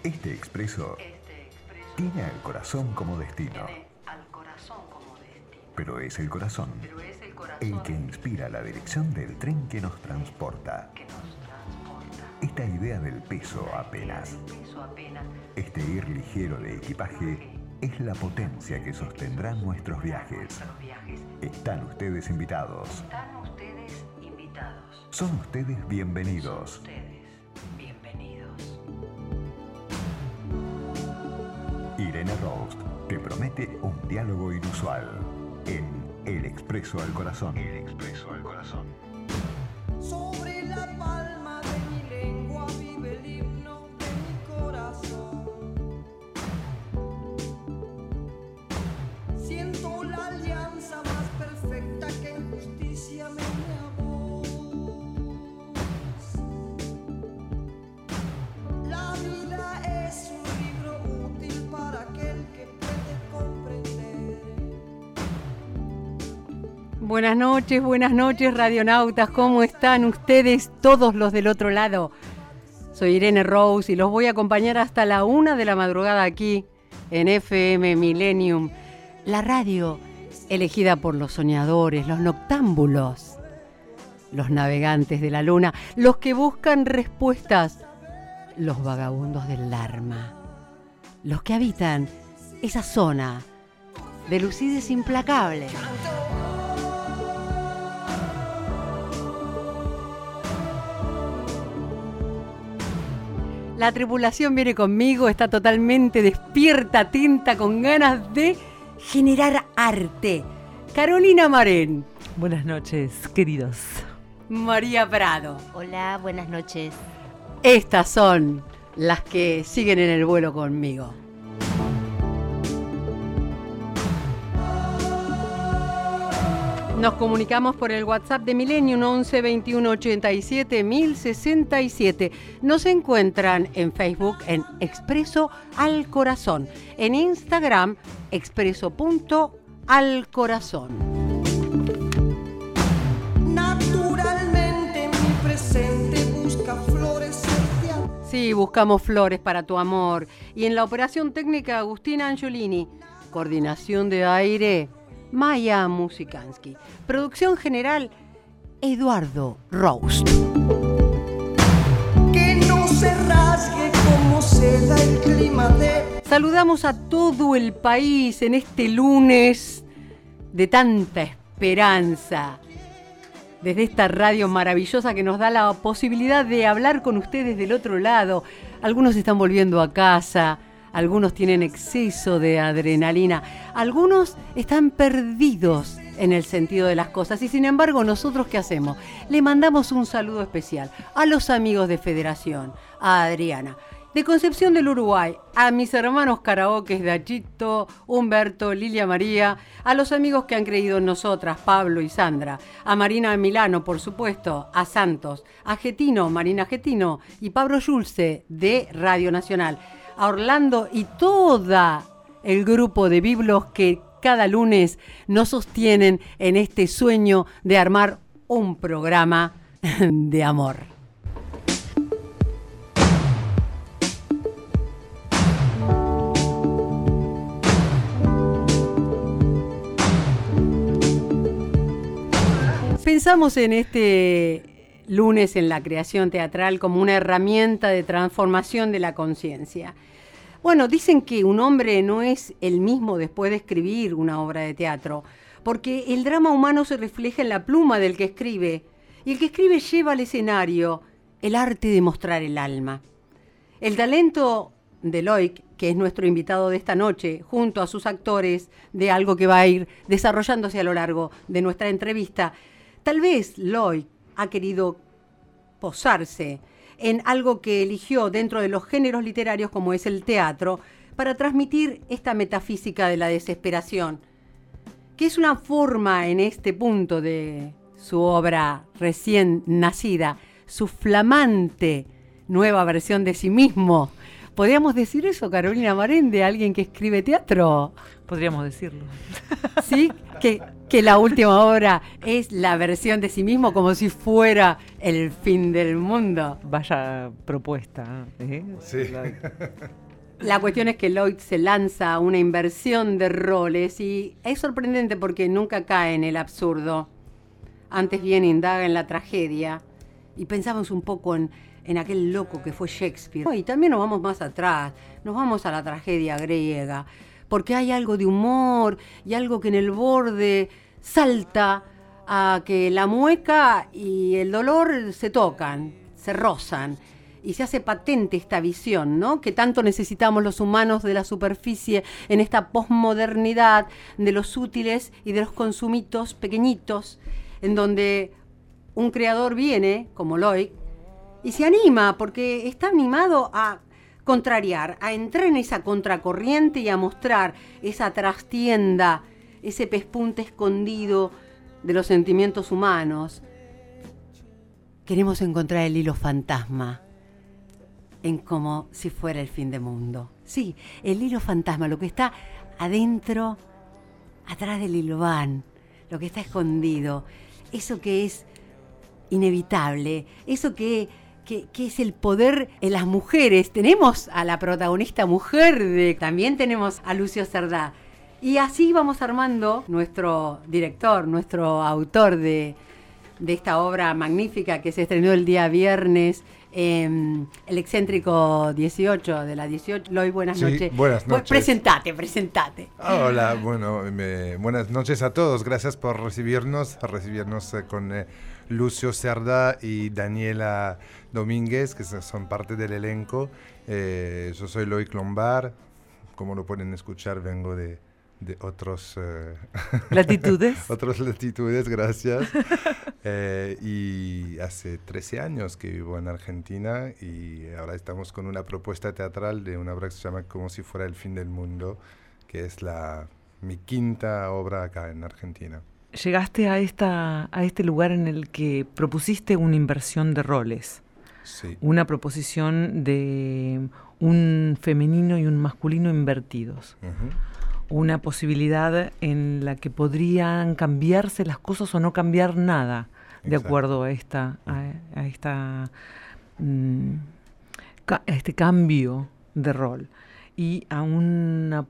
Este expreso tiene al corazón como destino. Pero es el corazón el que inspira la dirección del tren que nos transporta. Esta idea del peso apenas. Este ir ligero de equipaje es la potencia que sostendrá nuestros viajes. Están ustedes invitados. Son ustedes bienvenidos. Irene Roust te promete un diálogo inusual en El Expreso al Corazón. El Expreso al Corazón. Sobre la palma de mi lengua vive el himno de mi corazón. Siento la alianza más perfecta que en justicia me une a vos. La vida es un libro útil para aquel que puede comprender. Buenas noches, radionautas. ¿Cómo están ustedes, todos los del otro lado? Soy Irene Roust y los voy a acompañar hasta la 1 de la madrugada aquí en FM Millennium, la radio elegida por los soñadores, los noctámbulos, los navegantes de la luna, los que buscan respuestas, los vagabundos del Dharma, los que habitan esa zona de lucidez implacable. La tripulación viene conmigo, está totalmente despierta, atenta, con ganas de generar arte. Carolina Marén. Buenas noches, queridos. María Prado. Hola, buenas noches. Estas son las que siguen en el vuelo conmigo. Nos comunicamos por el WhatsApp de Millennium 11 21 87 1067. Nos encuentran en Facebook en Expreso al Corazón. En Instagram, expreso.alcorazón. Naturalmente mi presente busca flores. Sí, buscamos flores para tu amor. Y en la operación técnica, Agustina Angiolini. Coordinación de aire, Maya Musikansky. Producción general, Eduardo Roust. Que no se rasgue como se da el clima de... Saludamos a todo el país en este lunes de tanta esperanza. Desde esta radio maravillosa que nos da la posibilidad de hablar con ustedes del otro lado. Algunos están volviendo a casa. Algunos tienen exceso de adrenalina, algunos están perdidos en el sentido de las cosas y sin embargo, ¿nosotros qué hacemos? Le mandamos un saludo especial a los amigos de Federación, a Adriana, de Concepción del Uruguay, a mis hermanos karaokes de Achito, Humberto, Lilia María, a los amigos que han creído en nosotras, Pablo y Sandra, a Marina Milano, por supuesto, a Santos, a Getino, Marina Getino y Pablo Schulze de Radio Nacional, a Orlando y todo el grupo de biblos que cada lunes nos sostienen en este sueño de armar un programa de amor. Pensamos en este lunes en la creación teatral como una herramienta de transformación de la conciencia. Bueno, dicen que un hombre no es el mismo después de escribir una obra de teatro, porque el drama humano se refleja en la pluma del que escribe, y el que escribe lleva al escenario el arte de mostrar el alma. El talento de Loic, que es nuestro invitado de esta noche, junto a sus actores, de algo que va a ir desarrollándose a lo largo de nuestra entrevista, tal vez Loic ha querido posarse en algo que eligió dentro de los géneros literarios como es el teatro para transmitir esta metafísica de la desesperación, que es una forma en este punto de su obra recién nacida, su flamante nueva versión de sí mismo, ¿Podríamos decir eso, Carolina Marín, de alguien que escribe teatro? Podríamos decirlo. ¿Sí? Que la última obra es la versión de sí mismo como si fuera el fin del mundo. Vaya propuesta. Sí. La cuestión es que Lloyd se lanza a una inversión de roles y es sorprendente porque nunca cae en el absurdo. Antes bien indaga en la tragedia y pensamos un poco en aquel loco que fue Shakespeare. Y también nos vamos más atrás, nos vamos a la tragedia griega, porque hay algo de humor y algo que en el borde salta a que la mueca y el dolor se tocan, se rozan. Y se hace patente esta visión, ¿no? Que tanto necesitamos los humanos de la superficie en esta posmodernidad de los útiles y de los consumitos pequeñitos, en donde un creador viene, como Lloyd, y se anima, porque está animado a contrariar, a entrar en esa contracorriente y a mostrar esa trastienda, ese pespunte escondido de los sentimientos humanos. Queremos encontrar el hilo fantasma en como si fuera el fin del mundo. Sí, el hilo fantasma, lo que está adentro, atrás del hilván, lo que está escondido, eso que es inevitable, eso que es el poder en las mujeres. Tenemos a la protagonista mujer, también tenemos a Lucio Cerdá. Y así vamos armando nuestro director, nuestro autor de esta obra magnífica que se estrenó el día viernes, El excéntrico 18 de la 18. Lloyd, buenas noches. Buenas noches. Presentate. Hola, bueno, buenas noches a todos. Gracias por recibirnos con Lucio Cerdá y Daniela Domínguez, que son parte del elenco. Yo soy Loic Lombard. Como lo pueden escuchar, vengo de otros latitudes. Otras latitudes, gracias. Y hace 13 años que vivo en Argentina y ahora estamos con una propuesta teatral de una obra que se llama Como si fuera el fin del mundo, que es mi quinta obra acá en Argentina. Llegaste a este lugar en el que propusiste una inversión de roles. Sí. Una proposición de un femenino y un masculino invertidos. Uh-huh. Una posibilidad en la que podrían cambiarse las cosas o no cambiar nada. Exacto. De acuerdo a este cambio de rol. Y a una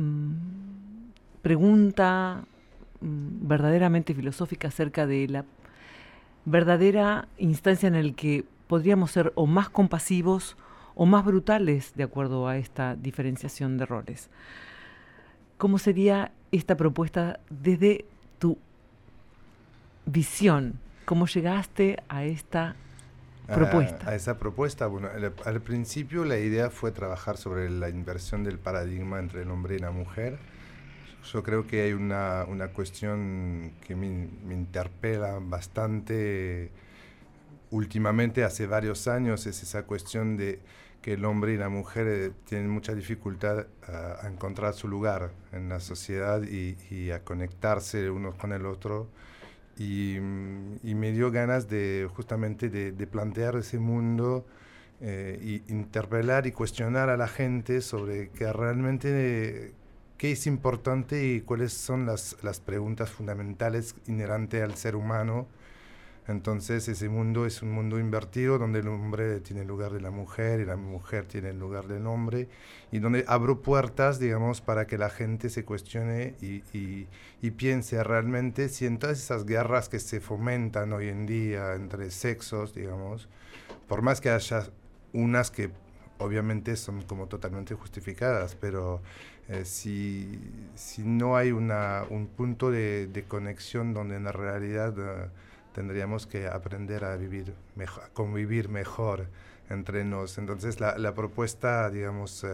pregunta verdaderamente filosófica acerca de la verdadera instancia en la que podríamos ser o más compasivos o más brutales de acuerdo a esta diferenciación de roles. ¿Cómo sería esta propuesta desde tu visión? ¿Cómo llegaste a esta propuesta? A esa propuesta, bueno, al principio la idea fue trabajar sobre la inversión del paradigma entre el hombre y la mujer. Yo creo que hay una cuestión que me interpela bastante últimamente, hace varios años, es esa cuestión de que el hombre y la mujer tienen mucha dificultad a encontrar su lugar en la sociedad y a conectarse uno con el otro. Y me dio ganas justamente de plantear ese mundo y interpelar y cuestionar a la gente sobre que realmente qué es importante y cuáles son las preguntas fundamentales inherentes al ser humano. Entonces ese mundo es un mundo invertido donde el hombre tiene el lugar de la mujer y la mujer tiene el lugar del hombre y donde abro puertas, digamos, para que la gente se cuestione y piense realmente si en todas esas guerras que se fomentan hoy en día entre sexos, digamos, por más que haya unas que obviamente son como totalmente justificadas, pero si no hay un punto de conexión donde en la realidad tendríamos que aprender a vivir mejor, a convivir mejor entre nos. Entonces la propuesta, digamos,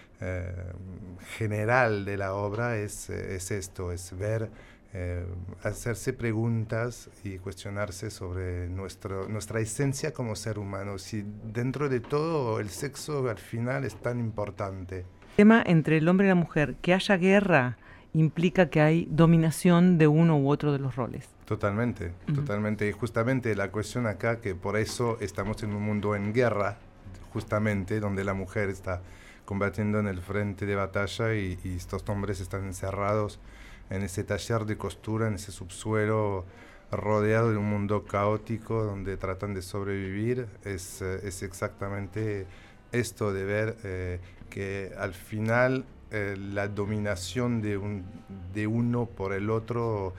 general de la obra es esto, es ver, hacerse preguntas y cuestionarse sobre nuestra esencia como ser humano. Si dentro de todo el sexo al final es tan importante. El tema entre el hombre y la mujer, que haya guerra, implica que hay dominación de uno u otro de los roles. Totalmente, totalmente. Y justamente la cuestión acá, que por eso estamos en un mundo en guerra, justamente donde la mujer está combatiendo en el frente de batalla y estos hombres están encerrados en ese taller de costura, en ese subsuelo rodeado de un mundo caótico donde tratan de sobrevivir. Es exactamente esto de ver que al final la dominación de uno por el otro,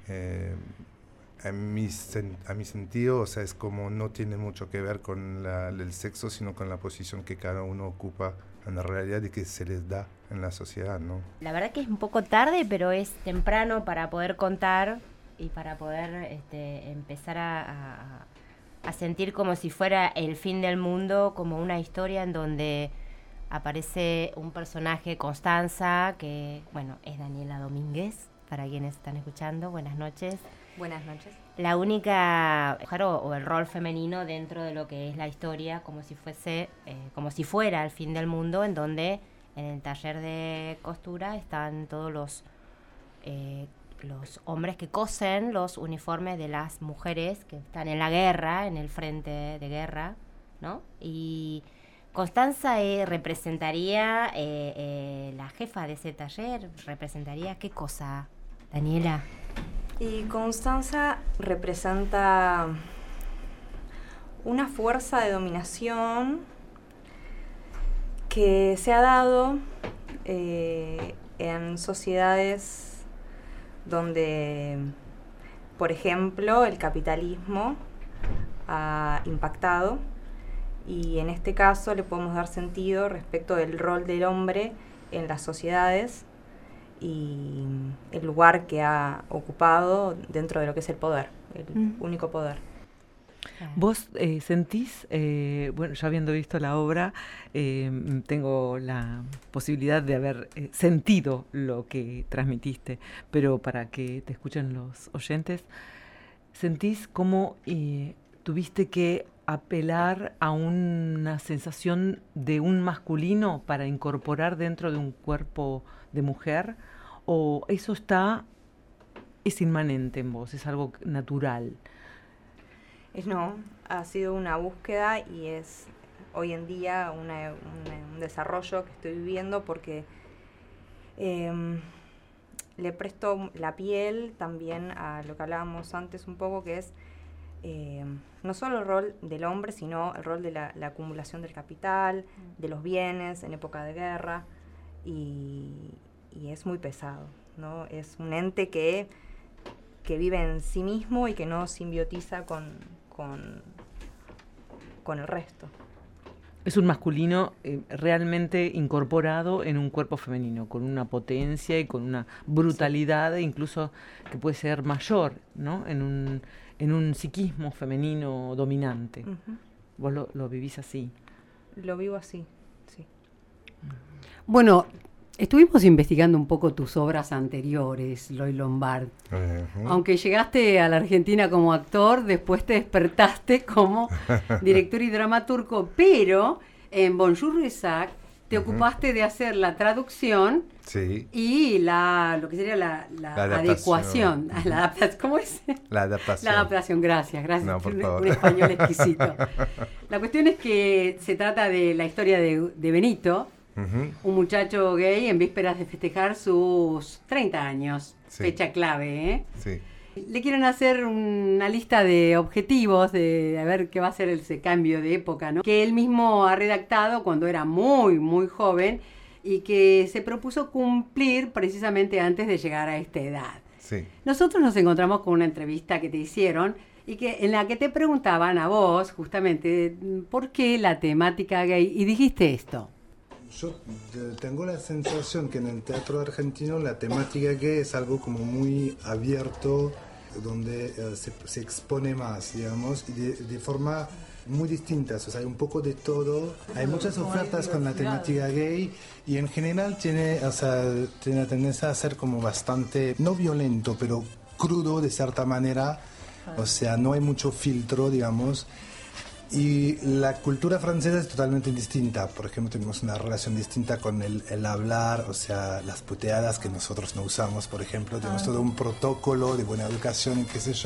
a mi sentido, o sea, es como no tiene mucho que ver con el sexo, sino con la posición que cada uno ocupa en la realidad y que se les da en la sociedad, ¿no? La verdad que es un poco tarde, pero es temprano para poder contar y para poder empezar a sentir como si fuera el fin del mundo, como una historia en donde aparece un personaje, Constanza, que, bueno, es Daniela Domínguez, para quienes están escuchando. Buenas noches. Buenas noches. La única mujer o el rol femenino dentro de lo que es la historia, como si fuera el fin del mundo, en donde en el taller de costura están todos los hombres que cosen los uniformes de las mujeres que están en la guerra, en el frente de guerra, ¿no? Y Constanza representaría la jefa de ese taller. ¿Representaría qué cosa, Daniela? Y Constanza representa una fuerza de dominación que se ha dado en sociedades donde, por ejemplo, el capitalismo ha impactado, y en este caso le podemos dar sentido respecto del rol del hombre en las sociedades y el lugar que ha ocupado dentro de lo que es el poder, el único poder. ¿Vos sentís, bueno, ya habiendo visto la obra, tengo la posibilidad de haber sentido lo que transmitiste, pero para que te escuchen los oyentes, ¿sentís cómo tuviste que apelar a una sensación de un masculino para incorporar dentro de un cuerpo de mujer? ¿O eso es inmanente en vos, es algo natural? No, ha sido una búsqueda y es hoy en día un desarrollo que estoy viviendo, porque le presto la piel también a lo que hablábamos antes un poco, que es no solo el rol del hombre, sino el rol de la acumulación del capital, de los bienes en época de guerra, y es muy pesado, ¿no? Es un ente que vive en sí mismo y que no simbiotiza con el resto. Es un masculino realmente incorporado en un cuerpo femenino, con una potencia y con una brutalidad, sí, incluso que puede ser mayor, ¿no? En un psiquismo femenino dominante. Uh-huh. ¿Vos lo vivís así? Lo vivo así, sí. Bueno, estuvimos investigando un poco tus obras anteriores, Loy Lombard. Uh-huh. Aunque llegaste a la Argentina como actor, después te despertaste como director y dramaturgo, pero en Bonjour Isaac te ocupaste de hacer la traducción, sí, y lo que sería la adecuación. ¿Cómo es? La adaptación. La adaptación, gracias. No, por favor. Un español exquisito. La cuestión es que se trata de la historia de Benito, uh-huh, un muchacho gay en vísperas de festejar sus 30 años, sí, fecha clave, ¿eh? Sí. Le quieren hacer una lista de objetivos, de a ver qué va a ser ese cambio de época, ¿no? Que él mismo ha redactado cuando era muy, muy joven y que se propuso cumplir precisamente antes de llegar a esta edad. Sí. Nosotros nos encontramos con una entrevista que te hicieron y en la que te preguntaban a vos justamente por qué la temática gay, y dijiste esto. Yo tengo la sensación que en el teatro argentino la temática gay es algo como muy abierto, donde se expone más, digamos, y de forma muy distinta. O sea, hay un poco de todo. Hay muchas ofertas con la temática gay y en general tiene la tendencia a ser como bastante, no violento, pero crudo de cierta manera. O sea, no hay mucho filtro, digamos. Y la cultura francesa es totalmente distinta. Por ejemplo, tenemos una relación distinta con el hablar, o sea, las puteadas que nosotros no usamos, por ejemplo. Tenemos todo un protocolo de buena educación y qué sé yo.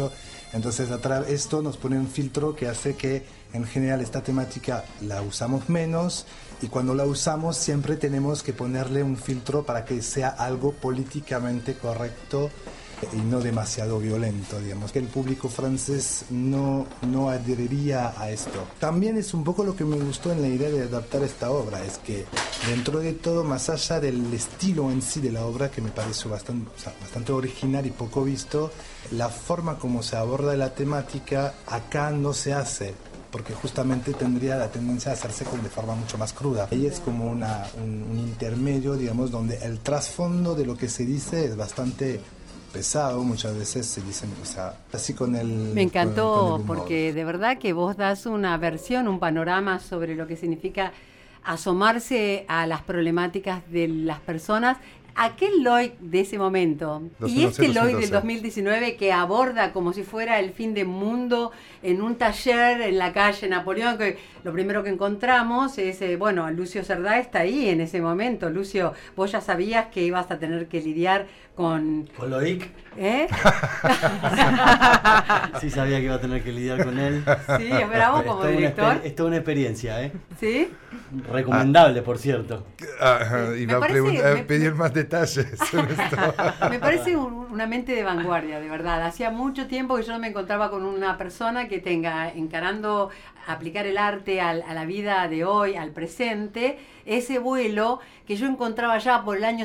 Entonces esto nos pone un filtro que hace que en general esta temática la usamos menos, y cuando la usamos siempre tenemos que ponerle un filtro para que sea algo políticamente correcto y no demasiado violento, digamos, que el público francés no adheriría a esto. También es un poco lo que me gustó en la idea de adaptar esta obra, es que dentro de todo, más allá del estilo en sí de la obra, que me pareció bastante original y poco visto, la forma como se aborda la temática acá no se hace, porque justamente tendría la tendencia a hacerse de forma mucho más cruda. Ahí es como un intermedio, digamos, donde el trasfondo de lo que se dice es bastante pesado, muchas veces se dicen, o sea, así con el... Me encantó, con el porque de verdad que vos das una versión, un panorama sobre lo que significa asomarse a las problemáticas de las personas. Aquel Lloyd de ese momento y este Lloyd del 2019 que aborda como si fuera el fin del mundo en un taller en la calle Napoleón, que lo primero que encontramos es, bueno, Lucio Cerdá está ahí en ese momento. Lucio, vos ya sabías que ibas a tener que lidiar con Loic. ¿Eh? Sí, sabía que iba a tener que lidiar con él. Sí, es bravo como director. Es toda una experiencia, ¿eh? ¿Sí? Recomendable, por cierto. Iba a pedir más detalles. Me parece una mente de vanguardia, de verdad. Hacía mucho tiempo que yo no me encontraba con una persona que tenga encarando aplicar el arte a la vida de hoy, al presente, ese vuelo que yo encontraba ya por el año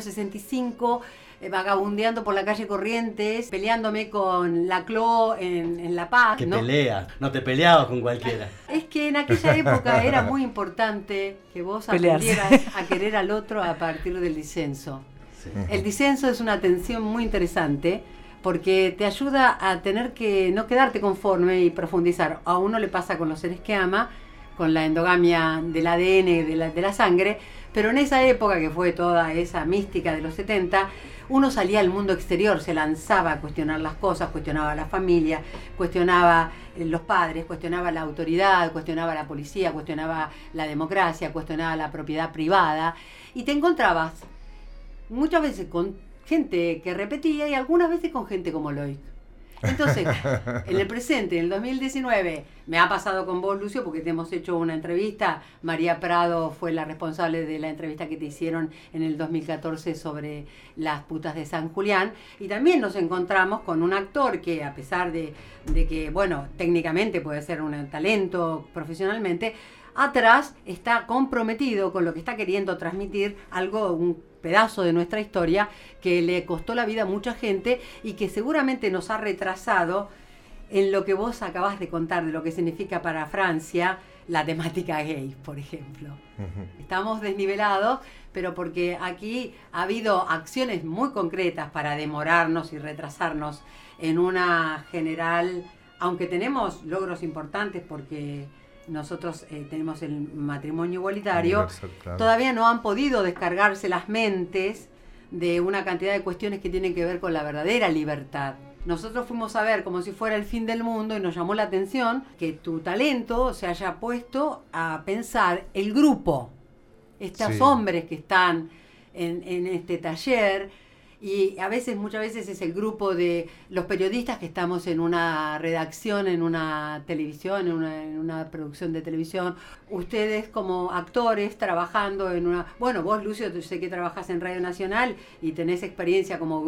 65, vagabundeando por la calle Corrientes, peleándome con Laclau en La Paz. Que pelea, no te peleabas con cualquiera. Es que en aquella época era muy importante que vos aprendieras a querer al otro a partir del disenso. Sí. El disenso es una tensión muy interesante porque te ayuda a tener que no quedarte conforme y profundizar. A uno le pasa con los seres que ama, con la endogamia del ADN, de la sangre, pero en esa época que fue toda esa mística de los 70, uno salía al mundo exterior, se lanzaba a cuestionar las cosas, cuestionaba la familia, cuestionaba los padres, cuestionaba la autoridad, cuestionaba la policía, cuestionaba la democracia, cuestionaba la propiedad privada, y te encontrabas muchas veces con gente que repetía y algunas veces con gente como Lloyd. Entonces, en el presente, en el 2019, me ha pasado con vos, Lucio, porque te hemos hecho una entrevista. María Prado fue la responsable de la entrevista que te hicieron en el 2014 sobre las putas de San Julián. Y también nos encontramos con un actor que, a pesar de que, bueno, técnicamente puede ser un talento profesionalmente, atrás está comprometido con lo que está queriendo transmitir, un pedazo de nuestra historia que le costó la vida a mucha gente y que seguramente nos ha retrasado en lo que vos acabás de contar de lo que significa para Francia la temática gay, por ejemplo. Estamos desnivelados, pero porque aquí ha habido acciones muy concretas para demorarnos y retrasarnos en una general, aunque tenemos logros importantes porque nosotros tenemos el matrimonio igualitario, claro. Todavía no han podido descargarse las mentes de una cantidad de cuestiones que tienen que ver con la verdadera libertad. Nosotros fuimos a ver como si fuera el fin del mundo y nos llamó la atención que tu talento se haya puesto a pensar el grupo, estos hombres que están en este taller. Y muchas veces es el grupo de los periodistas que estamos en una redacción, en una televisión, en una producción de televisión. Ustedes como actores trabajando en una... Bueno, vos, Lucio, yo sé que trabajás en Radio Nacional y tenés experiencia como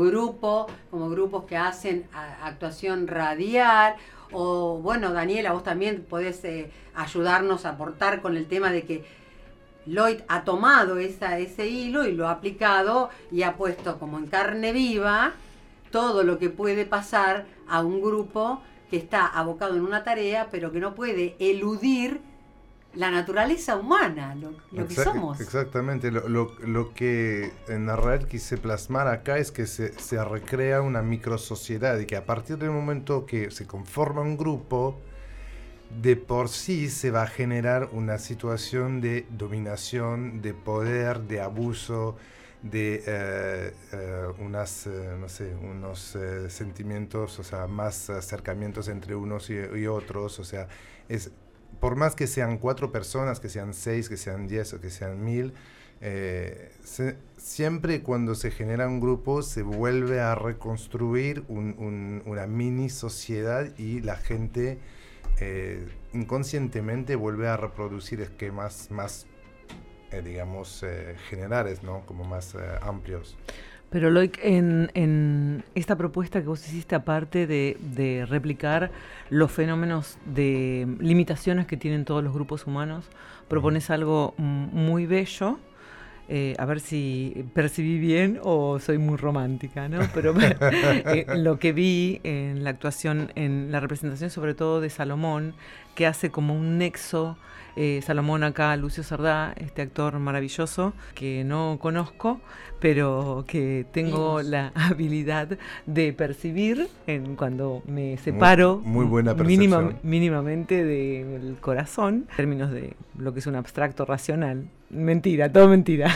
grupos que hacen actuación radial. O, bueno, Daniela, vos también podés ayudarnos a aportar con el tema de que Lloyd ha tomado ese hilo y lo ha aplicado y ha puesto como en carne viva todo lo que puede pasar a un grupo que está abocado en una tarea, pero que no puede eludir la naturaleza humana, lo que somos. Exactamente. Lo que en realidad quise plasmar acá es que se recrea una microsociedad y que a partir del momento que se conforma un grupo, de por sí se va a generar una situación de dominación, de poder, de abuso, de unos sentimientos, o sea, más acercamientos entre unos y otros. O sea, por más que sean 4 personas, que sean 6, que sean 10 o que sean 1000, siempre cuando se genera un grupo se vuelve a reconstruir una mini sociedad y la gente inconscientemente vuelve a reproducir esquemas más, digamos, generales, ¿no? Como más amplios. Pero Loic, en esta propuesta que vos hiciste, aparte de replicar los fenómenos de limitaciones que tienen todos los grupos humanos, propones algo muy bello. A ver si percibí bien o soy muy romántica, ¿no? Pero lo que vi en la actuación, en la representación sobre todo de Salomón, que hace como un nexo, Salomón acá, Lucio Cerdá, este actor maravilloso que no conozco, pero que tengo la habilidad de percibir cuando me separo muy buena percepción. mínimamente del corazón, en términos de lo que es un abstracto racional. Mentira, todo mentira.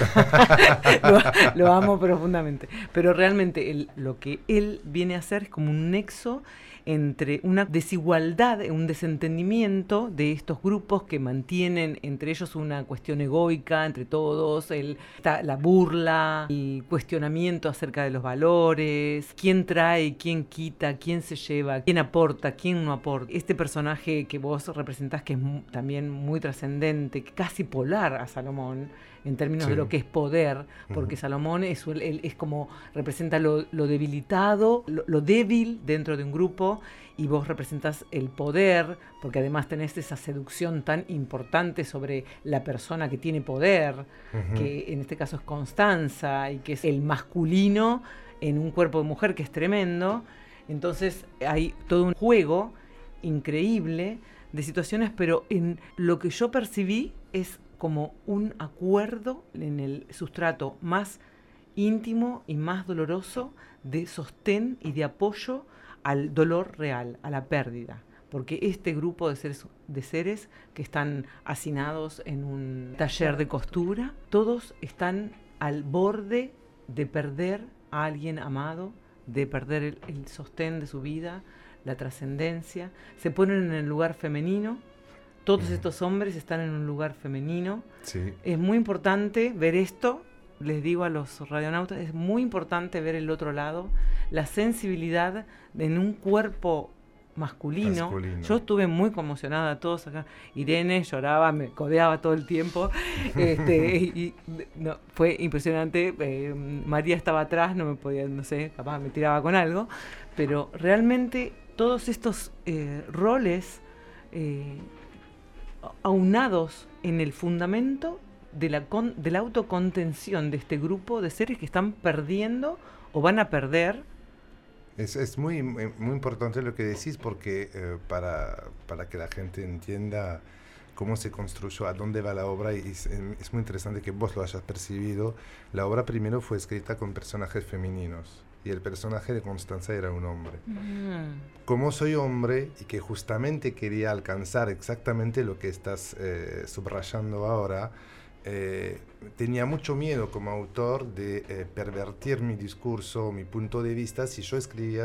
lo amo profundamente. Pero realmente lo que él viene a hacer es como un nexo entre una desigualdad, un desentendimiento de estos grupos que mantienen entre ellos una cuestión egoica entre todos, la burla, el cuestionamiento acerca de los valores, quién trae, quién quita, quién se lleva, quién aporta, quién no aporta. Este personaje que vos representás, que es también muy trascendente, casi polar a Salomón, en términos de lo que es poder, porque Salomón es como representa lo debilitado, lo débil dentro de un grupo, y vos representás el poder, porque además tenés esa seducción tan importante sobre la persona que tiene poder, que en este caso es Constanza, y que es el masculino en un cuerpo de mujer que es tremendo. Entonces hay todo un juego increíble de situaciones, pero en lo que yo percibí es como un acuerdo en el sustrato más íntimo y más doloroso de sostén y de apoyo al dolor real, a la pérdida. Porque este grupo de seres que están hacinados en un taller de costura, todos están al borde de perder a alguien amado, de perder el sostén de su vida, la trascendencia. Se ponen en el lugar femenino. Todos estos hombres están en un lugar femenino. Sí. Es muy importante ver esto, les digo a los radionautas, es muy importante ver el otro lado, la sensibilidad en un cuerpo masculino. Yo estuve muy conmocionada, todos acá. Irene lloraba, me codeaba todo el tiempo. Fue impresionante. María estaba atrás, no me podía, no sé, capaz me tiraba con algo. Pero realmente todos estos roles aunados en el fundamento de la autocontención de este grupo de seres que están perdiendo o van a perder. Es muy importante lo que decís, porque para que la gente entienda cómo se construyó, a dónde va la obra, y es muy interesante que vos lo hayas percibido. La obra primero fue escrita con personajes femeninos, y el personaje de Constanza era un hombre. Como soy hombre, y que justamente quería alcanzar exactamente lo que estás subrayando ahora, tenía mucho miedo como autor de pervertir mi discurso, mi punto de vista, si yo escribía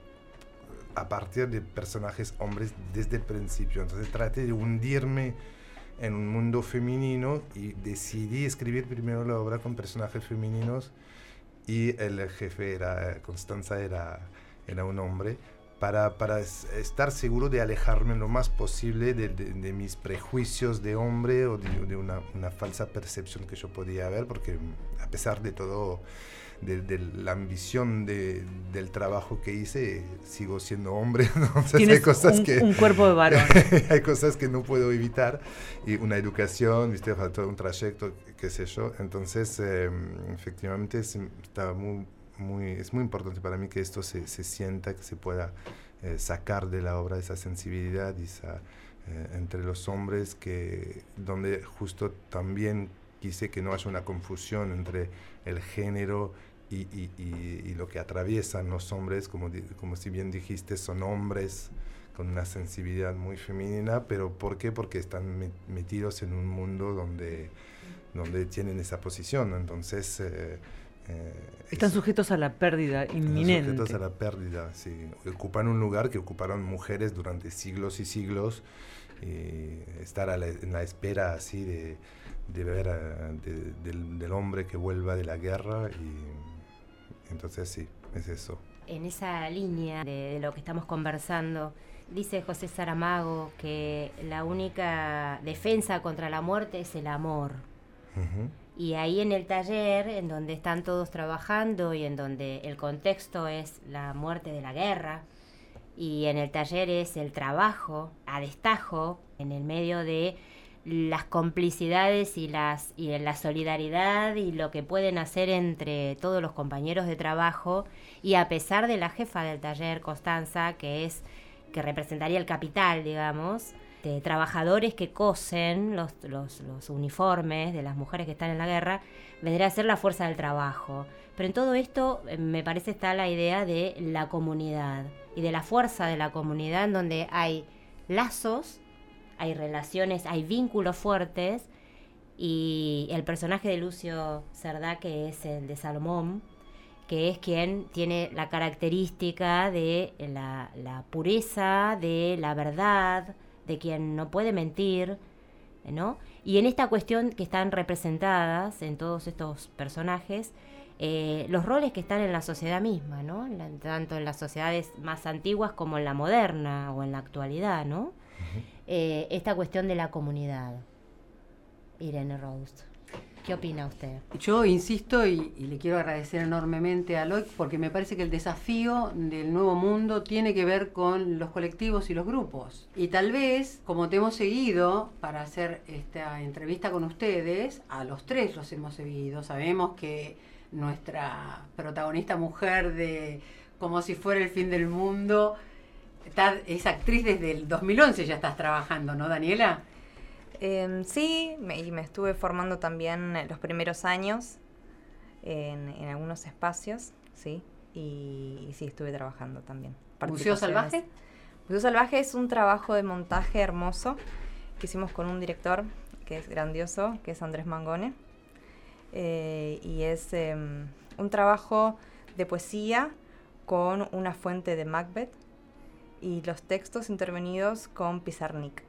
a partir de personajes hombres desde el principio. Entonces traté de hundirme en un mundo femenino y decidí escribir primero la obra con personajes femeninos, y el jefe Constanza era un hombre, para estar seguro de alejarme lo más posible de mis prejuicios de hombre, o de una falsa percepción que yo podía haber, porque a pesar de todo, de la ambición del trabajo que hice, sigo siendo hombre, ¿no? Entonces, tienes hay cosas un cuerpo de varón. Hay cosas que no puedo evitar, y una educación, ¿viste? Todo un trayecto, qué sé yo. Entonces, efectivamente, es muy importante para mí que esto se sienta, que se pueda sacar de la obra esa sensibilidad entre los hombres, donde justo también quise que no haya una confusión entre el género y lo que atraviesan los hombres, como si bien dijiste, son hombres con una sensibilidad muy femenina, pero ¿por qué? Porque están metidos en un mundo donde tienen esa posición. Entonces están sujetos a la pérdida inminente. Están sujetos a la pérdida, sí. Ocupan un lugar que ocuparon mujeres durante siglos y siglos, y estar en la espera así de de ver del hombre que vuelva de la guerra, y entonces sí, es eso. En esa línea de lo que estamos conversando, dice José Saramago que la única defensa contra la muerte es el amor. Uh-huh. Y ahí en el taller, en donde están todos trabajando y en donde el contexto es la muerte de la guerra, y en el taller es el trabajo a destajo, en el medio de las complicidades y en la solidaridad y lo que pueden hacer entre todos los compañeros de trabajo, y a pesar de la jefa del taller, Constanza, que representaría el capital, digamos, de trabajadores que cosen los uniformes de las mujeres que están en la guerra, vendría a ser la fuerza del trabajo. Pero en todo esto me parece está la idea de la comunidad y de la fuerza de la comunidad, en donde hay lazos, hay relaciones, hay vínculos fuertes, y el personaje de Lucio Cerdá, que es el de Salomón, que es quien tiene la característica de la pureza, de la verdad, de quien no puede mentir, ¿no? Y en esta cuestión que están representadas en todos estos personajes, los roles que están en la sociedad misma, ¿no? Tanto en las sociedades más antiguas como en la moderna o en la actualidad, ¿no? Uh-huh. Esta cuestión de la comunidad. Irene Rose, ¿qué opina usted? Yo insisto y le quiero agradecer enormemente a Loic, porque me parece que el desafío del nuevo mundo tiene que ver con los colectivos y los grupos. Y tal vez, como te hemos seguido para hacer esta entrevista con ustedes, a los tres los hemos seguido. Sabemos que nuestra protagonista mujer de Como si fuera el fin del mundo es actriz desde el 2011, ya estás trabajando, ¿no, Daniela? Sí, y me estuve formando también los primeros años en algunos espacios, sí, y sí, estuve trabajando también. ¿Museo Salvaje? Museo Salvaje es un trabajo de montaje hermoso que hicimos con un director que es grandioso, que es Andrés Mangone, y es un trabajo de poesía con una fuente de Macbeth y los textos intervenidos con Pizarnik.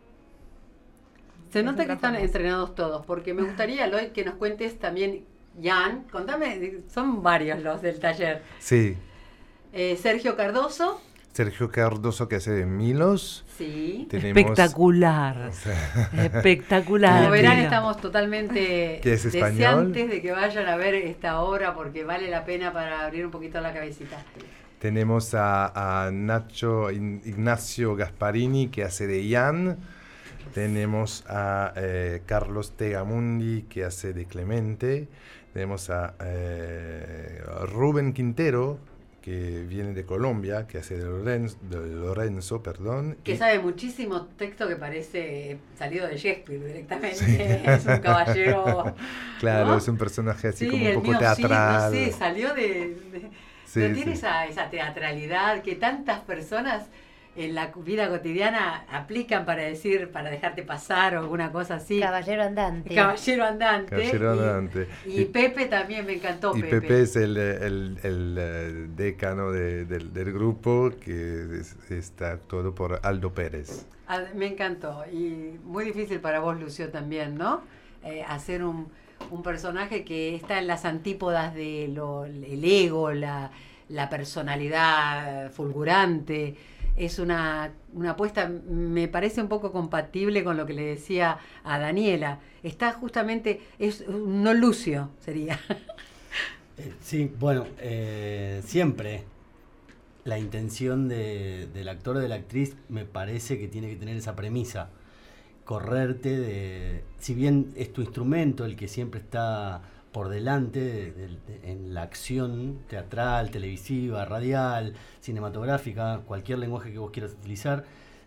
Se nota que están entrenados todos, porque me gustaría, Loic, que nos cuentes también, Jan, contame, son varios los del taller. Sí. Sergio Cardoso. Sergio Cardoso, que hace de Milos. Sí. Tenemos, espectacular. Espectacular. Como verán, estamos totalmente deseantes de que vayan a ver esta obra, porque vale la pena para abrir un poquito la cabecita. Tenemos a Ignacio Gasparini, que hace de Jan. Tenemos a Carlos Tegamundi, que hace de Clemente. Tenemos a Rubén Quintero, que viene de Colombia, que hace de Lorenzo, perdón. Que sabe muchísimo texto que parece salido de Shakespeare directamente. Sí. Es un caballero. Claro, ¿no? Es un personaje así como un poco teatral. Sí, no sé, salió de sí, pero tiene sí. esa teatralidad que tantas personas en la vida cotidiana aplican para dejarte pasar o alguna cosa así. Caballero andante. Caballero andante. Caballero andante. Y Pepe también me encantó. Y Pepe es el decano del grupo, que está actuado por Aldo Pérez. Me encantó. Y muy difícil para vos, Lucio, también, ¿no? Hacer un personaje que está en las antípodas de el ego, la personalidad fulgurante. Es una apuesta, me parece un poco compatible con lo que le decía a Daniela. Está justamente, es no Lucio, sería. Sí, bueno, siempre la intención del actor o de la actriz me parece que tiene que tener esa premisa. Correrte si bien es tu instrumento el que siempre está por delante en la acción teatral, televisiva, radial, cinematográfica, cualquier lenguaje que vos quieras utilizar,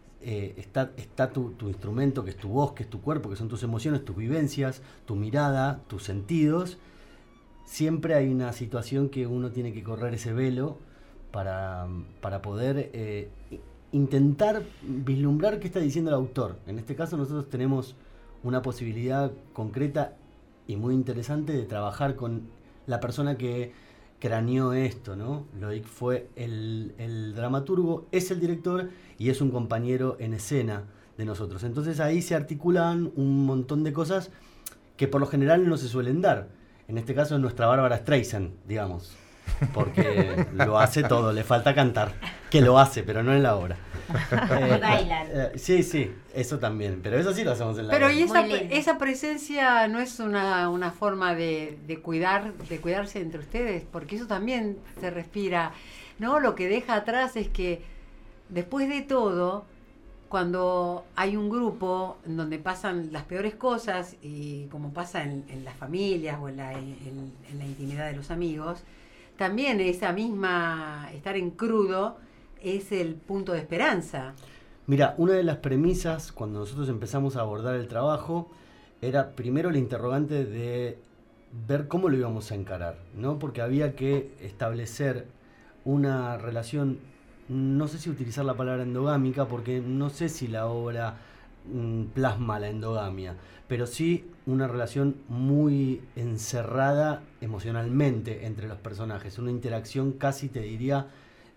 está tu instrumento, que es tu voz, que es tu cuerpo, que son tus emociones, tus vivencias, tu mirada, tus sentidos. Siempre hay una situación que uno tiene que correr ese velo para poder intentar vislumbrar qué está diciendo el autor. En este caso nosotros tenemos una posibilidad concreta y muy interesante de trabajar con la persona que craneó esto, ¿no? Loic fue el dramaturgo, es el director y es un compañero en escena de nosotros. Entonces ahí se articulan un montón de cosas que por lo general no se suelen dar. En este caso es nuestra Bárbara Streisand, digamos, porque lo hace todo, le falta cantar, que lo hace, pero no en la obra. Bailan. Sí, eso también, pero eso sí lo hacemos en la Pero obra. y Muy lindo. esa presencia no es una forma de cuidarse entre ustedes, porque eso también se respira, ¿no? Lo que deja atrás es que después de todo, cuando hay un grupo en donde pasan las peores cosas, y como pasa en las familias o en la intimidad de los amigos, también esa misma estar en crudo es el punto de esperanza. Mira, una de las premisas cuando nosotros empezamos a abordar el trabajo era primero el interrogante de ver cómo lo íbamos a encarar, ¿no? Porque había que establecer una relación, no sé si utilizar la palabra endogámica, porque no sé si la obra plasma la endogamia, pero sí una relación muy encerrada emocionalmente entre los personajes, una interacción casi, te diría,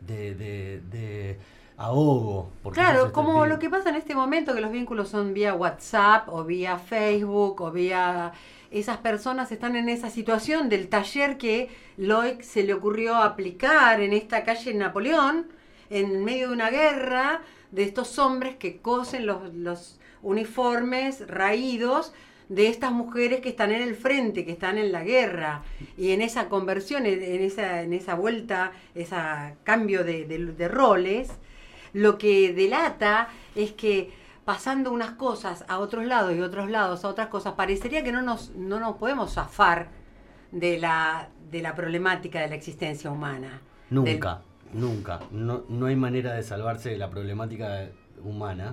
de ahogo. Porque Claro, como lo que pasa en este momento, que los vínculos son vía WhatsApp o vía Facebook o vía... Esas personas están en esa situación del taller que Loic se le ocurrió aplicar en esta calle Napoleón, en medio de una guerra, de estos hombres que cosen los uniformes raídos de estas mujeres que están en el frente, que están en la guerra, y en esa conversión, en esa vuelta, ese cambio de roles, lo que delata es que pasando unas cosas a otros lados y otros lados a otras cosas, parecería que no nos podemos zafar de la problemática de la existencia humana. Nunca. No hay manera de salvarse de la problemática humana.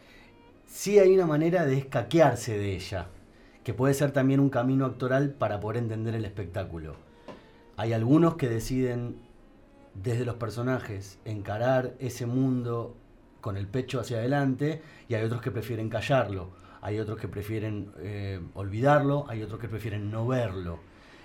Sí hay una manera de escaquearse de ella, que puede ser también un camino actoral para poder entender el espectáculo. Hay algunos que deciden, desde los personajes, encarar ese mundo con el pecho hacia adelante, y hay otros que prefieren callarlo, hay otros que prefieren olvidarlo, hay otros que prefieren no verlo.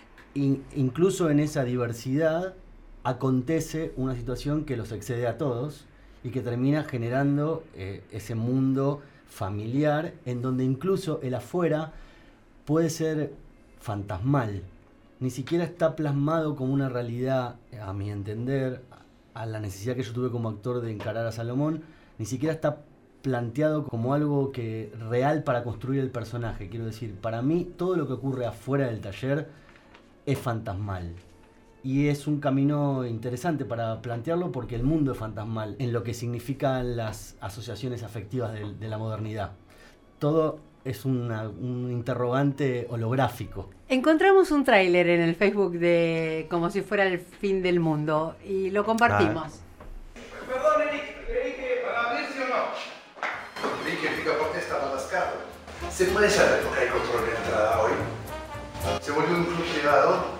Incluso en esa diversidad acontece una situación que los excede a todos y que termina generando ese mundo familiar en donde incluso el afuera puede ser fantasmal. Ni siquiera está plasmado como una realidad, a mi entender, a la necesidad que yo tuve como actor de encarar a Salomón, ni siquiera está planteado como algo real para construir el personaje. Quiero decir, para mí todo lo que ocurre afuera del taller es fantasmal. Y es un camino interesante para plantearlo porque el mundo es fantasmal en lo que significan las asociaciones afectivas de la modernidad. Todo es un interrogante holográfico. Encontramos un tráiler en el Facebook de Como si fuera el fin del mundo y lo compartimos. Perdón, Eric, ¿para abrirse o no? Vi que el picaporte estaba atascado. ¿Se puede saber por qué hay control de entrada hoy? ¿Se volvió un club privado?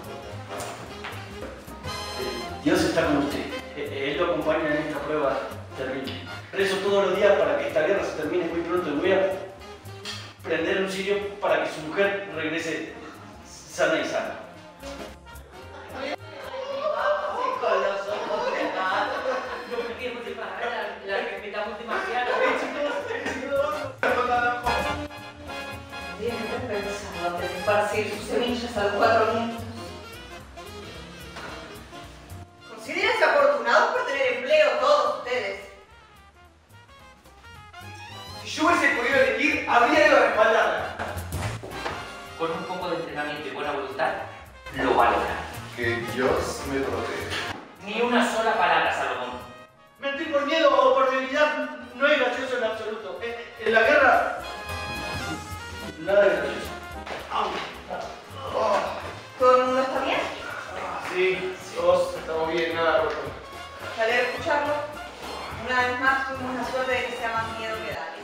Dios está con usted. Él lo acompaña en esta prueba terrible. Rezo todos los días para que esta guerra se termine muy pronto y voy a prender un cirio para que su mujer regrese sana y sana. Con los ojos cerrados. No perdimos de pasar la respetamos demasiado. Tienen pensado en esparcir sus semillas a los 4 vientos. Considérense afortunados por tener empleo todos ustedes. Si yo hubiese podido elegir, habría ido a respaldarla. Con un poco de entrenamiento y buena voluntad, lo va a lograr. Que Dios me proteja. Ni una sola palabra, Salomón. Mentir por miedo o por debilidad no es gracioso en absoluto. En la guerra, nada es gracioso. ¿Todo el mundo está bien? Sí, todos estamos bien, nada roto. Me alegra escucharlo. Una vez más tuvimos la suerte de que sea más miedo que daño.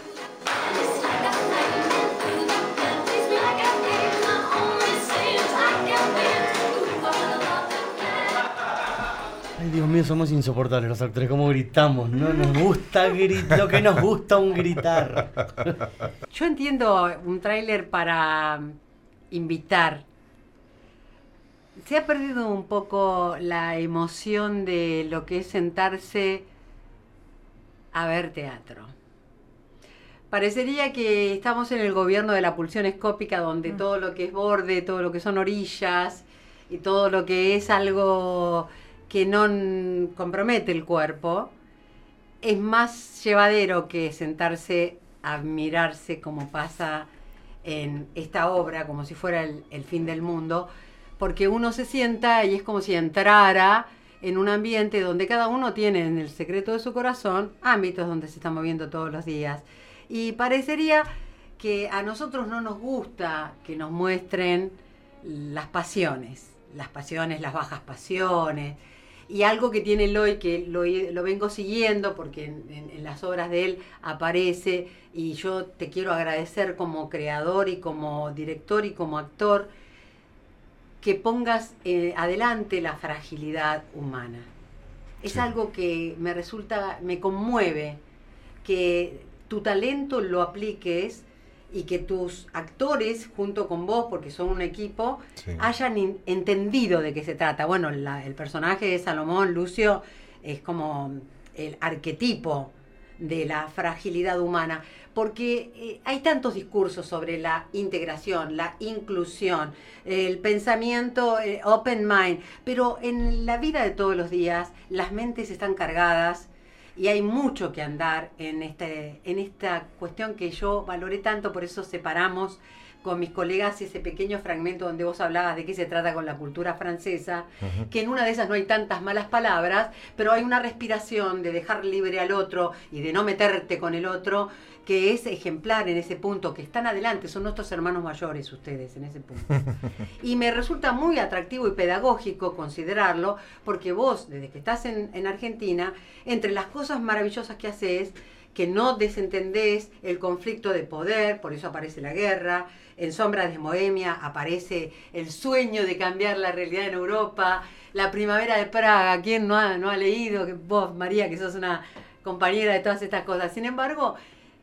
Ay, Dios mío, somos insoportables los actores, cómo gritamos, no nos gusta lo que nos gusta un gritar. Yo entiendo un tráiler para invitar. Se ha perdido un poco la emoción de lo que es sentarse a ver teatro. Parecería que estamos en el gobierno de la pulsión escópica, donde todo lo que es borde, todo lo que son orillas y todo lo que es algo que no compromete el cuerpo, es más llevadero que sentarse a admirarse como pasa en esta obra, como si fuera el fin del mundo, porque uno se sienta y es como si entrara en un ambiente donde cada uno tiene en el secreto de su corazón ámbitos donde se está moviendo todos los días. Y parecería que a nosotros no nos gusta que nos muestren las pasiones, las bajas pasiones. Y algo que tiene Eloy, que lo vengo siguiendo porque en las obras de él aparece, y yo te quiero agradecer como creador y como director y como actor, que pongas adelante la fragilidad humana. Es algo que me conmueve, que tu talento lo apliques y que tus actores, junto con vos, porque son un equipo, hayan entendido de qué se trata. Bueno, el personaje de Salomón, Lucio, es como el arquetipo de la fragilidad humana, porque hay tantos discursos sobre la integración, la inclusión, el pensamiento open mind, pero en la vida de todos los días las mentes están cargadas y hay mucho que andar en esta cuestión que yo valoré tanto, por eso separamos con mis colegas ese pequeño fragmento donde vos hablabas de qué se trata con la cultura francesa, que en una de esas no hay tantas malas palabras, pero hay una respiración de dejar libre al otro y de no meterte con el otro, que es ejemplar en ese punto, que están adelante, son nuestros hermanos mayores ustedes en ese punto. Y me resulta muy atractivo y pedagógico considerarlo, porque vos, desde que estás en Argentina, entre las cosas maravillosas que haces, que no desentendés el conflicto de poder, por eso aparece la guerra, en Sombras de Bohemia aparece el sueño de cambiar la realidad en Europa, la primavera de Praga, ¿quién no ha leído? Vos, María, que sos una compañera de todas estas cosas. Sin embargo,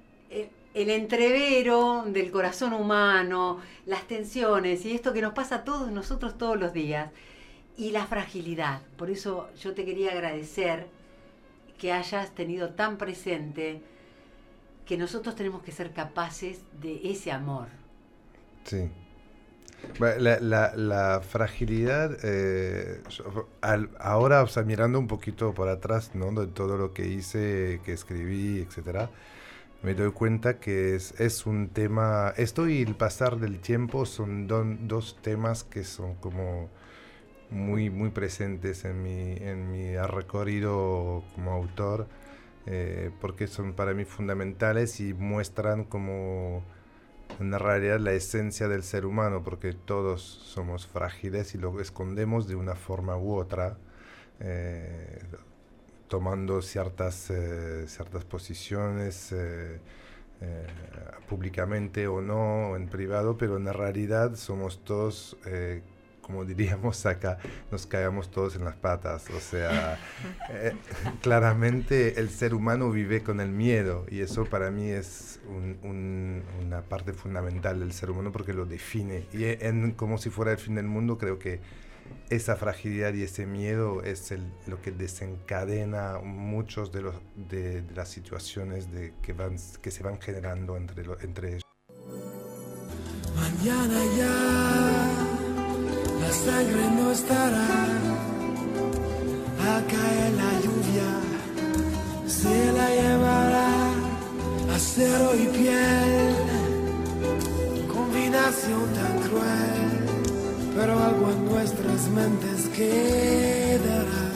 el entrevero del corazón humano, las tensiones y esto que nos pasa a todos nosotros todos los días, y la fragilidad. Por eso yo te quería agradecer que hayas tenido tan presente que nosotros tenemos que ser capaces de ese amor. Sí. La fragilidad, ahora, o sea, mirando un poquito por atrás, ¿no?, de todo lo que hice, que escribí, etcétera, me doy cuenta que es un tema, esto y el pasar del tiempo son dos temas que son como muy, muy presentes en mi recorrido como autor, porque son para mí fundamentales y muestran como en realidad la esencia del ser humano, porque todos somos frágiles y lo escondemos de una forma u otra, tomando ciertas posiciones públicamente o no, en privado, pero en realidad somos todos, como diríamos acá, nos caemos todos en las patas. O sea, claramente el ser humano vive con el miedo, y eso para mí es una parte fundamental del ser humano porque lo define. Y como si fuera el fin del mundo, creo que esa fragilidad y ese miedo es lo que desencadena muchos de las situaciones que se van generando entre ellos. Mañana ya la sangre no estará, al caer la lluvia se la llevará, acero y piel, combinación tan cruel, pero algo en nuestras mentes quedará.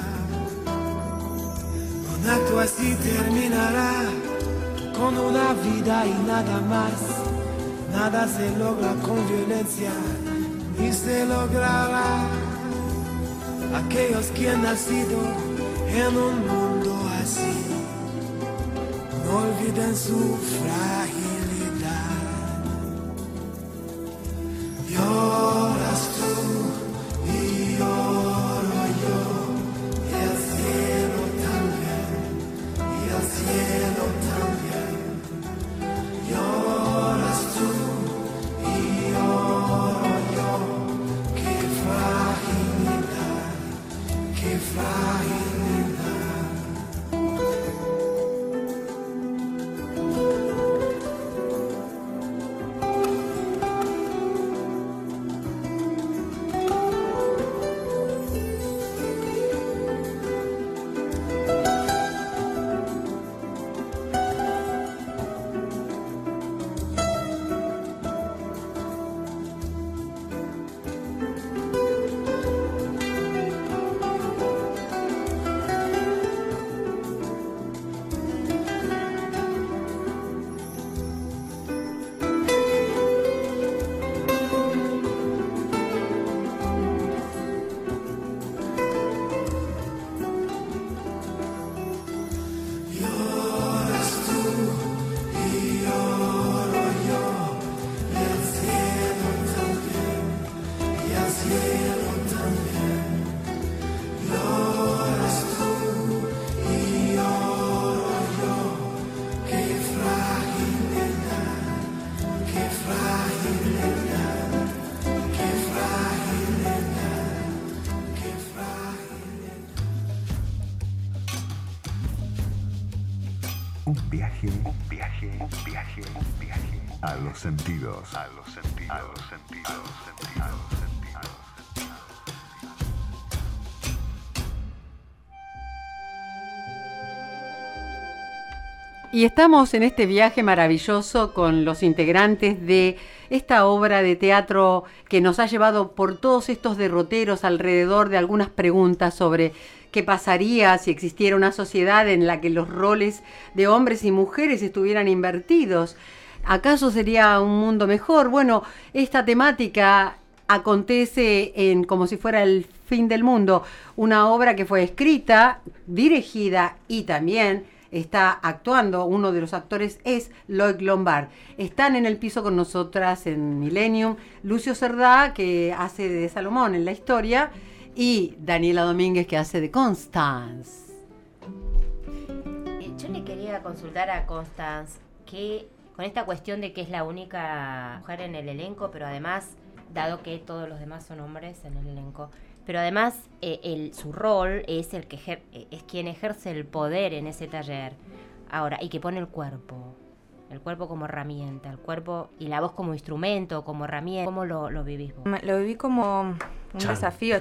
Un acto así terminará, con una vida y nada más. Nada se logra con violencia, ni se logrará. Aquellos que han nacido en un mundo así, no olviden su fragilidad. Lloras tú y lloro yo, y el cielo también, y el cielo también. Lloras tú y lloro yo, qué fragilidad, qué fragilidad. cielo también. Lloras tú y lloro yo. Qué fragilidad, qué fragilidad, qué fragilidad, qué fragilidad. Un viaje a los sentidos. Y estamos en este viaje maravilloso con los integrantes de esta obra de teatro que nos ha llevado por todos estos derroteros alrededor de algunas preguntas sobre qué pasaría si existiera una sociedad en la que los roles de hombres y mujeres estuvieran invertidos. ¿Acaso sería un mundo mejor? Bueno, esta temática acontece en Como si fuera el fin del mundo, una obra que fue escrita, dirigida y también está actuando. Uno de los actores es Loic Lombard. Están en el piso con nosotras en Millennium Lucio Cerdá, que hace de Salomón en la historia, y Daniela Domínguez, que hace de Constance. Yo le quería consultar a Constance que con esta cuestión de que es la única mujer en el elenco, pero además, dado que todos los demás son hombres en el elenco, pero además su rol es el que es quien ejerce el poder en ese taller. Ahora, y que pone el cuerpo como herramienta, el cuerpo y la voz como instrumento, como herramienta. ¿Cómo lo vivís vos? Lo viví como un desafío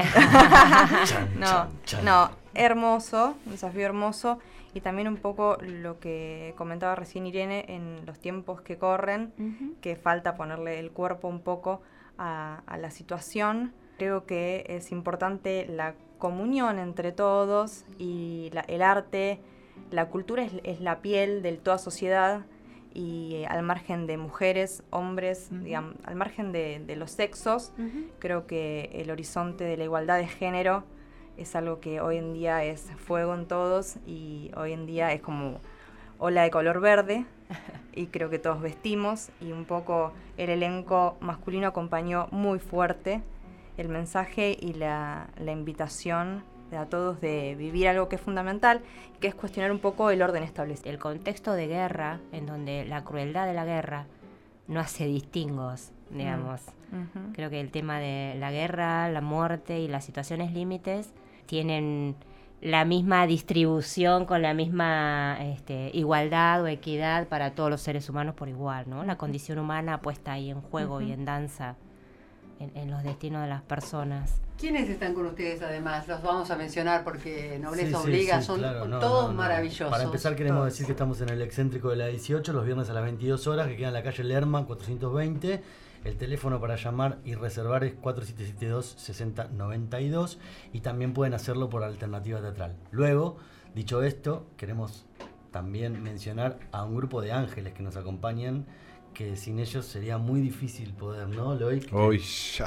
No, hermoso, un desafío hermoso, y también un poco lo que comentaba recién Irene en los tiempos que corren, que falta ponerle el cuerpo un poco a la situación. Creo que es importante la comunión entre todos y el arte, la cultura es la piel de toda sociedad, y al margen de mujeres, hombres, digamos, al margen de los sexos, creo que el horizonte de la igualdad de género es algo que hoy en día es fuego en todos, y hoy en día es como ola de color verde, y creo que todos vestimos, y un poco el elenco masculino acompañó muy fuerte el mensaje y la invitación a todos de vivir algo que es fundamental, que es cuestionar un poco el orden establecido. El contexto de guerra, en donde la crueldad de la guerra no hace distingos, digamos. Creo que el tema de la guerra, la muerte y las situaciones límites tienen la misma distribución, con la misma igualdad o equidad para todos los seres humanos por igual, ¿no? La condición humana puesta ahí en juego y en danza en los destinos de las personas. ¿Quiénes están con ustedes además? Los vamos a mencionar porque Nobleza Obliga, son todos maravillosos. Para empezar queremos decir que estamos en el Excéntrico de la 18, los viernes a las 22 horas, que queda en la calle Lerman 420. El teléfono para llamar y reservar es 4772-6092, y también pueden hacerlo por alternativa teatral. Luego, dicho esto, queremos también mencionar a un grupo de ángeles que nos acompañan, que sin ellos sería muy difícil poder, ¿no, Loic? Hoy ya.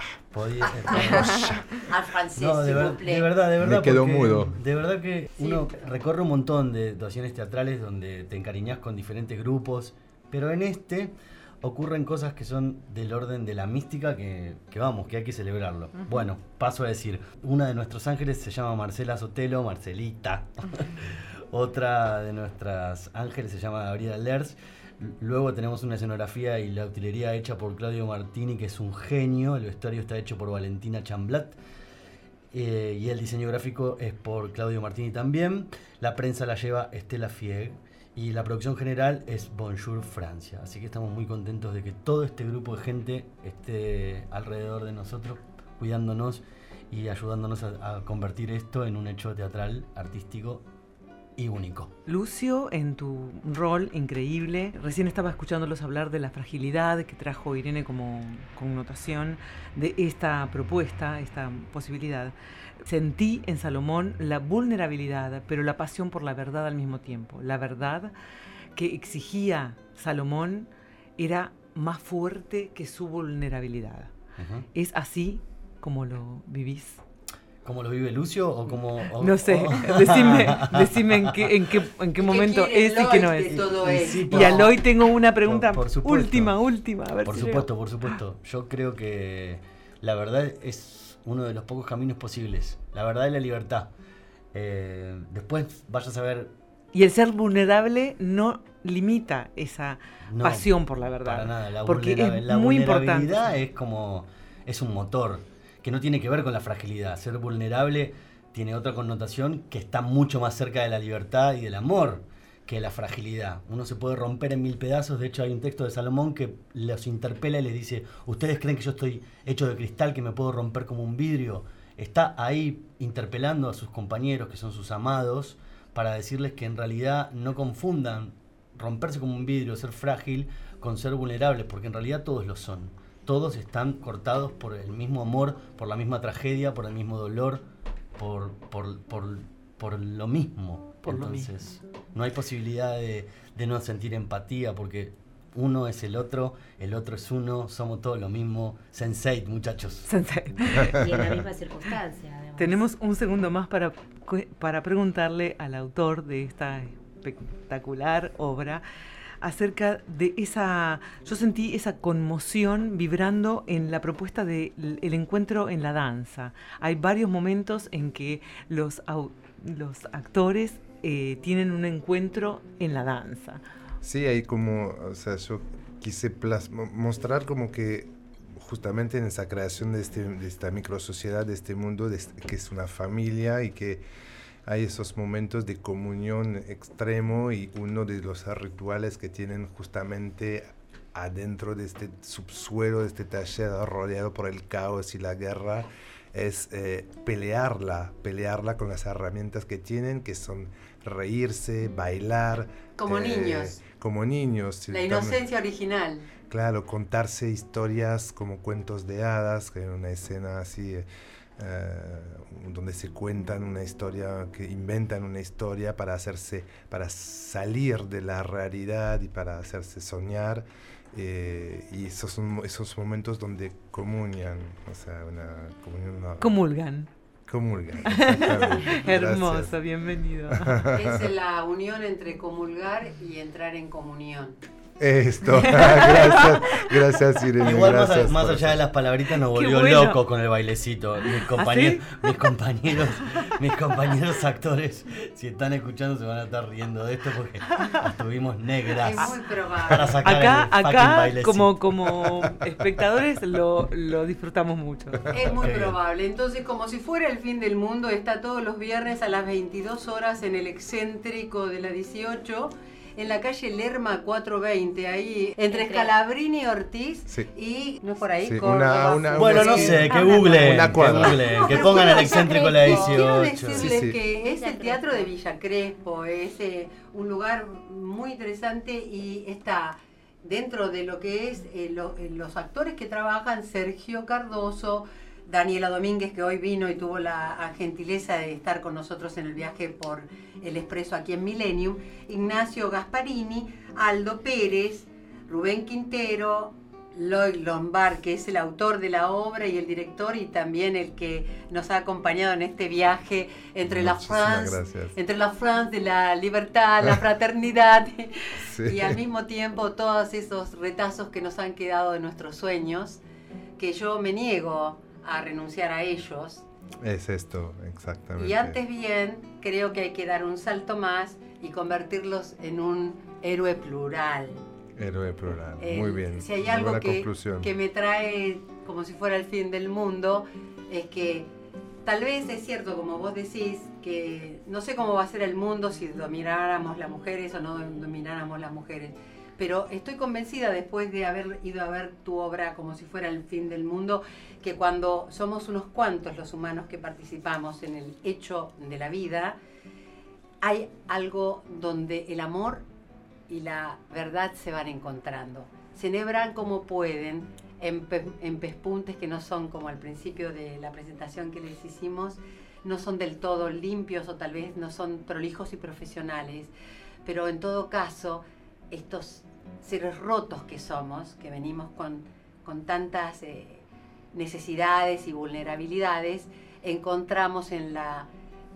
No, de verdad. Me quedó mudo. De verdad que uno recorre un montón de situaciones teatrales donde te encariñás con diferentes grupos, pero en ocurren cosas que son del orden de la mística que hay que celebrarlo. Bueno, paso a decir, una de nuestros ángeles se llama Marcela Sotelo, Marcelita. Otra de nuestras ángeles se llama Gabriela Lers. Luego tenemos una escenografía y la utilería hecha por Claudio Martini, que es un genio. El vestuario está hecho por Valentina Chamblat. Y el diseño gráfico es por Claudio Martini también. La prensa la lleva Estela Fieg. Y la producción general es Bonjour Francia. Así que estamos muy contentos de que todo este grupo de gente esté alrededor de nosotros, cuidándonos y ayudándonos a convertir esto en un hecho teatral, artístico y único. Lucio, en tu rol increíble, recién estaba escuchándolos hablar de la fragilidad que trajo Irene como connotación de esta propuesta, esta posibilidad. Sentí en Salomón la vulnerabilidad, pero la pasión por la verdad al mismo tiempo. La verdad que exigía Salomón era más fuerte que su vulnerabilidad. ¿Es así como lo vivís? ¿Cómo lo vive Lucio o cómo? No sé, decime en qué momento es y qué no es. Sí, y a Loy tengo una pregunta última, a ver. Por supuesto. Yo creo que la verdad es uno de los pocos caminos posibles. La verdad es la libertad. Después vaya a saber... Y el ser vulnerable no limita esa pasión por la verdad. Para nada. Porque es la muy vulnerabilidad importante. Es un motor que no tiene que ver con la fragilidad. Ser vulnerable tiene otra connotación que está mucho más cerca de la libertad y del amor que la fragilidad. Uno se puede romper en 1000 pedazos. De hecho, hay un texto de Salomón que los interpela y les dice: ¿ustedes creen que yo estoy hecho de cristal, que me puedo romper como un vidrio? Está ahí interpelando a sus compañeros, que son sus amados, para decirles que en realidad no confundan romperse como un vidrio, ser frágil, con ser vulnerable, porque en realidad todos lo son. Todos están cortados por el mismo amor, por la misma tragedia, por el mismo dolor, por lo mismo. Entonces, no hay posibilidad de no sentir empatía, porque uno es el otro es uno, somos todos lo mismo. Sense8, muchachos. Sense8. Y en la misma circunstancia, además. Tenemos un segundo más para preguntarle al autor de esta espectacular obra acerca de yo sentí esa conmoción vibrando en la propuesta del encuentro en la danza. Hay varios momentos en que los actores tienen un encuentro en la danza. Sí, hay como, yo quise mostrar como que justamente en esa creación de esta microsociedad, de este mundo, que es una familia, y que hay esos momentos de comunión extremo, y uno de los rituales que tienen justamente adentro de este subsuelo, de este taller rodeado por el caos y la guerra, es pelearla con las herramientas que tienen, que son reírse, bailar. Como niños. Como niños. La inocencia original. Claro, contarse historias como cuentos de hadas, que hay una escena así donde se cuentan una historia, que inventan una historia para salir de la realidad y para hacerse soñar. Y esos son esos momentos donde comulgan, Comulgan. Hermoso, bienvenido. Es la unión entre comulgar y entrar en comunión. Esto, gracias Irene. Igual gracias más allá de las palabritas nos volvió loco con el bailecito. Mis compañeros actores, si están escuchando, se van a estar riendo de esto porque estuvimos negras. Es muy probable. Para sacar acá como espectadores lo disfrutamos mucho. Es muy probable. Entonces, como si fuera el fin del mundo, está todos los viernes a las 22 horas en el excéntrico de la 18, en la calle Lerma 420, ahí entre Scalabrini y Ortiz. Sí. Y no es por ahí, sí, bueno, no sé, que googleen, que pongan el excéntrico la 18. Quiero decirles que es el Teatro de Villa Crespo, es un lugar muy interesante, y está dentro de lo que es los actores que trabajan: Sergio Cardoso, Daniela Domínguez, que hoy vino y tuvo la gentileza de estar con nosotros en el viaje por el Expreso aquí en Millennium, Ignacio Gasparini, Aldo Pérez, Rubén Quintero, Lloyd Lombard, que es el autor de la obra y el director, y también el que nos ha acompañado en este viaje entre la France de la libertad, la fraternidad, sí. Y al mismo tiempo todos esos retazos que nos han quedado de nuestros sueños, que yo me niego a renunciar a ellos. Es esto, exactamente. Y antes bien, creo que hay que dar un salto más y convertirlos en un héroe plural. Héroe plural, muy bien. Si hay algo que me trae como si fuera el fin del mundo, es que tal vez es cierto, como vos decís, que no sé cómo va a ser el mundo si domináramos las mujeres o no domináramos las mujeres. Pero estoy convencida, después de haber ido a ver tu obra como si fuera el fin del mundo, que cuando somos unos cuantos los humanos que participamos en el hecho de la vida, hay algo donde el amor y la verdad se van encontrando. Se enhebran como pueden en pespuntes que no son, como al principio de la presentación que les hicimos, no son del todo limpios, o tal vez no son prolijos y profesionales, pero en todo caso, estos seres rotos que somos, que venimos con tantas necesidades y vulnerabilidades, encontramos en la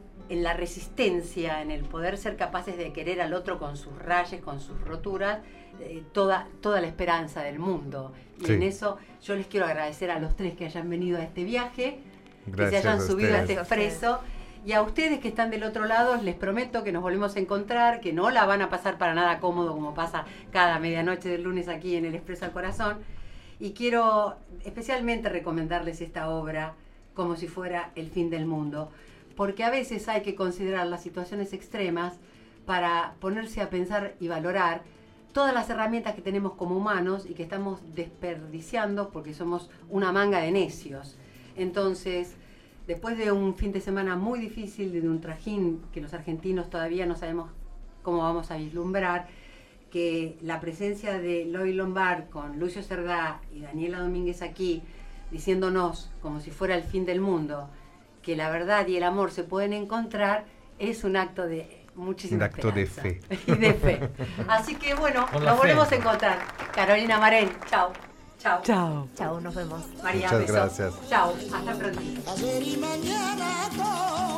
resistencia, en el poder ser capaces de querer al otro con sus rayas, con sus roturas, toda la esperanza del mundo. Y en eso yo les quiero agradecer a los tres que hayan venido a este viaje, que se hayan subido a este expreso. Y a ustedes que están del otro lado, les prometo que nos volvemos a encontrar, que no la van a pasar para nada cómodo como pasa cada medianoche del lunes aquí en el Expreso al Corazón. Y quiero especialmente recomendarles esta obra como si fuera el fin del mundo, porque a veces hay que considerar las situaciones extremas para ponerse a pensar y valorar todas las herramientas que tenemos como humanos y que estamos desperdiciando porque somos una manga de necios. Entonces, después de un fin de semana muy difícil, de un trajín que los argentinos todavía no sabemos cómo vamos a vislumbrar, que la presencia de Loy Lombard con Lucio Cerdá y Daniela Domínguez aquí, diciéndonos como si fuera el fin del mundo, que la verdad y el amor se pueden encontrar, es un acto de muchísima esperanza. De fe. Y de fe. Así que bueno, nos volvemos a encontrar. Carolina Marén, chao. Chao. Chao. Chao, nos vemos. María, Muchas beso. gracias. Chao, hasta pronto. Ayer y mañana todo.